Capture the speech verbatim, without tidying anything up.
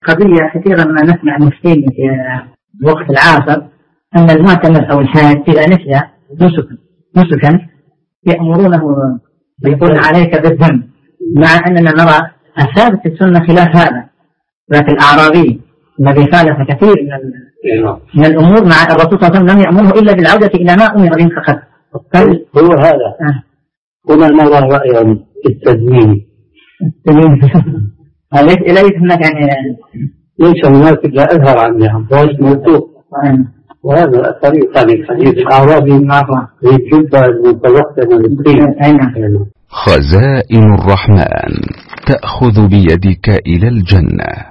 قضية كثيرا ما نسمع المسلمين في وقت العاصر أن المعتمر أو الحاج إذا نسي نسكا نسكا يأمرونه ويقول عليك بالذنب، مع أننا نرى أثابت السنة خلاف هذا. لكن الأعرابي الذي خالف كثير من, من الأمور مع الرسول صلى الله عليه وسلم لم يأمره إلا بالعودة إلى ما أمر به فقط. هو هذا آه. هنا الموضوع رأي التدمين ليس هناك يعني ليس هناك لا أظهر عنها فوش موضوع، وهذا الطريق عن الحديث الأعرابي معه يجب المتوقع من الدين. خزائن الرحمن تأخذ بيدك إلى الجنة.